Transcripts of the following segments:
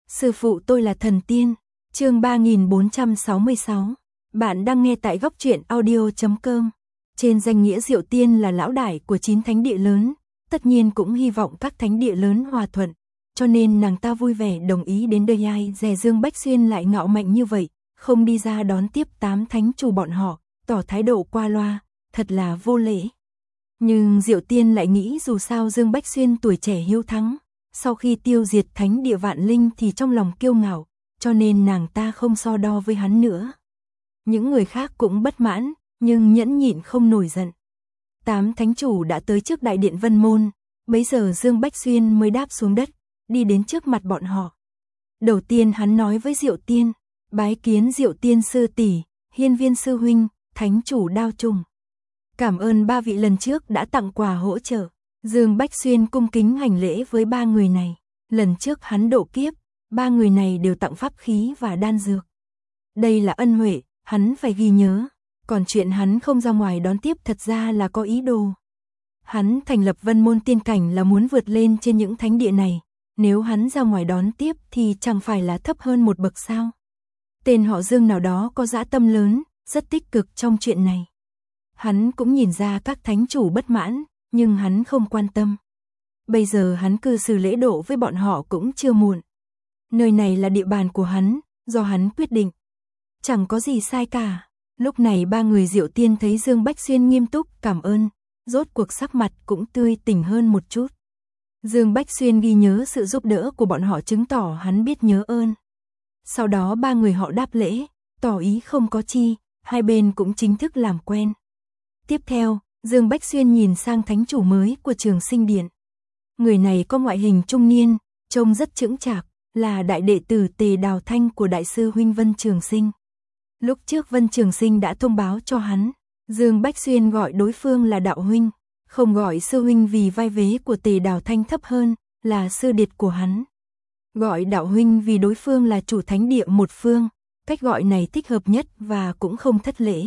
Sư phụ tôi là thần tiên. Chương 3466. Bạn đang nghe tại góc truyện audio.com. Trên danh nghĩa Diệu Tiên là lão đại của 9 thánh địa lớn, tất nhiên cũng hy vọng các thánh địa lớn hòa thuận, cho nên nàng ta vui vẻ đồng ý đến đây. Ai dè Dương Bách Xuyên lại ngạo mạnh như vậy, không đi ra đón tiếp 8 thánh chủ bọn họ, tỏ thái độ qua loa, thật là vô lễ. Nhưng Diệu Tiên lại nghĩ dù sao Dương Bách Xuyên tuổi trẻ hiếu thắng, sau khi tiêu diệt thánh địa Vạn Linh thì trong lòng kiêu ngạo, cho nên nàng ta không so đo với hắn nữa. Những người khác cũng bất mãn, nhưng nhẫn nhịn không nổi giận. 8 thánh chủ đã tới trước đại điện Vân Môn, bấy giờ Dương Bách Xuyên mới đáp xuống đất, đi đến trước mặt bọn họ. Đầu tiên hắn nói với Diệu Tiên, bái kiến Diệu Tiên sư tỷ, Hiên Viên sư huynh, thánh chủ Đao Trùng. Cảm ơn 3 vị lần trước đã tặng quà hỗ trợ. Dương Bách Xuyên cung kính hành lễ với 3 người này. Lần trước hắn độ kiếp, 3 người này đều tặng pháp khí và đan dược. Đây là ân huệ, hắn phải ghi nhớ. Còn chuyện hắn không ra ngoài đón tiếp thật ra là có ý đồ. Hắn thành lập Vân Môn Tiên Cảnh là muốn vượt lên trên những thánh địa này. Nếu hắn ra ngoài đón tiếp thì chẳng phải là thấp hơn một bậc sao. Tên họ Dương nào đó có dã tâm lớn, rất tích cực trong chuyện này. Hắn cũng nhìn ra các thánh chủ bất mãn, nhưng hắn không quan tâm. Bây giờ hắn cư xử lễ độ với bọn họ cũng chưa muộn. Nơi này là địa bàn của hắn, do hắn quyết định. Chẳng có gì sai cả. Lúc này 3 người Diệu Tiên thấy Dương Bách Xuyên nghiêm túc cảm ơn, rốt cuộc sắc mặt cũng tươi tỉnh hơn một chút. Dương Bách Xuyên ghi nhớ sự giúp đỡ của bọn họ chứng tỏ hắn biết nhớ ơn. Sau đó 3 người họ đáp lễ, tỏ ý không có chi, hai bên cũng chính thức làm quen. Tiếp theo, Dương Bách Xuyên nhìn sang thánh chủ mới của Trường Sinh Điện. Người này có ngoại hình trung niên, trông rất chững chạc, là đại đệ tử Tề Đào Thanh của đại sư huynh Vân Trường Sinh. Lúc trước Vân Trường Sinh đã thông báo cho hắn, Dương Bách Xuyên gọi đối phương là đạo huynh, không gọi sư huynh vì vai vế của Tề Đào Thanh thấp hơn, là sư điệt của hắn. Gọi đạo huynh vì đối phương là chủ thánh địa một phương, cách gọi này thích hợp nhất và cũng không thất lễ.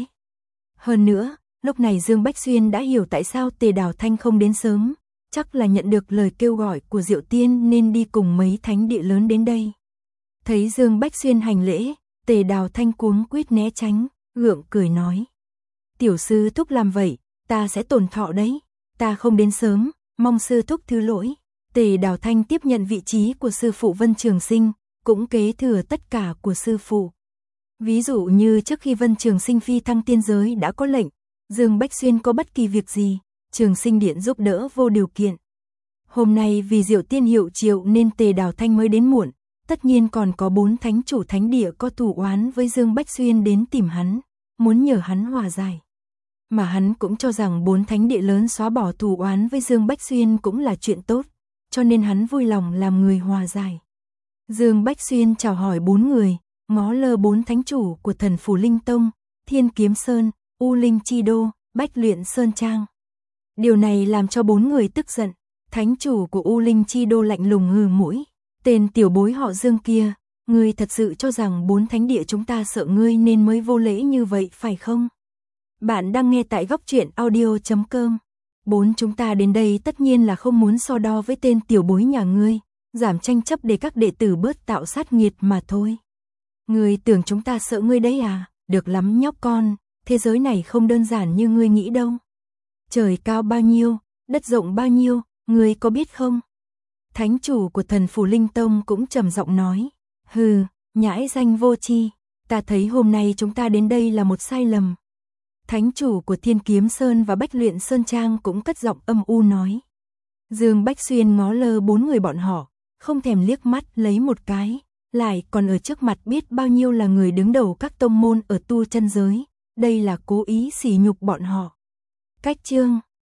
Hơn nữa, lúc này Dương Bách Xuyên đã hiểu tại sao Tề Đào Thanh không đến sớm, chắc là nhận được lời kêu gọi của Diệu Tiên nên đi cùng mấy thánh địa lớn đến đây. Thấy Dương Bách Xuyên hành lễ, Tề Đào Thanh cuống quýt né tránh, gượng cười nói. Tiểu sư thúc làm vậy, ta sẽ tổn thọ đấy, ta không đến sớm, mong sư thúc thứ lỗi. Tề Đào Thanh tiếp nhận vị trí của sư phụ Vân Trường Sinh, cũng kế thừa tất cả của sư phụ. Ví dụ như trước khi Vân Trường Sinh phi thăng tiên giới đã có lệnh, Dương Bách Xuyên có bất kỳ việc gì, Trường Sinh Điện giúp đỡ vô điều kiện. Hôm nay vì Diệu Tiên hiệu triệu nên Tề Đào Thanh mới đến muộn, tất nhiên còn có 4 thánh chủ thánh địa có thù oán với Dương Bách Xuyên đến tìm hắn, muốn nhờ hắn hòa giải. Mà hắn cũng cho rằng 4 thánh địa lớn xóa bỏ thù oán với Dương Bách Xuyên cũng là chuyện tốt, cho nên hắn vui lòng làm người hòa giải. Dương Bách Xuyên chào hỏi 4 người, ngó lơ 4 thánh chủ của Thần Phủ Linh Tông, Thiên Kiếm Sơn, U Linh Chi Đô, Bách Luyện Sơn Trang. Điều này làm cho 4 người tức giận. Thánh chủ của U Linh Chi Đô lạnh lùng hừ mũi. Tên tiểu bối họ Dương kia, ngươi thật sự cho rằng 4 thánh địa chúng ta sợ ngươi nên mới vô lễ như vậy phải không? Bạn đang nghe tại góc truyện audio.com. 4 chúng ta đến đây tất nhiên là không muốn so đo với tên tiểu bối nhà ngươi, giảm tranh chấp để các đệ tử bớt tạo sát nghiệt mà thôi. Ngươi tưởng chúng ta sợ ngươi đấy à? Được lắm nhóc con, thế giới này không đơn giản như ngươi nghĩ đâu. Trời cao bao nhiêu, đất rộng bao nhiêu, ngươi có biết không? Thánh chủ của Thần Phủ Linh Tông cũng trầm giọng nói, hừ, nhãi danh vô tri, ta thấy hôm nay chúng ta đến đây là một sai lầm. Thánh chủ của Thiên Kiếm Sơn và Bách Luyện Sơn Trang cũng cất giọng âm u nói. Dương Bách Xuyên ngó lơ 4 người bọn họ, không thèm liếc mắt lấy một cái, lại còn ở trước mặt biết bao nhiêu là người đứng đầu các tông môn ở tu chân giới, đây là cố ý sỉ nhục bọn họ. Cách chương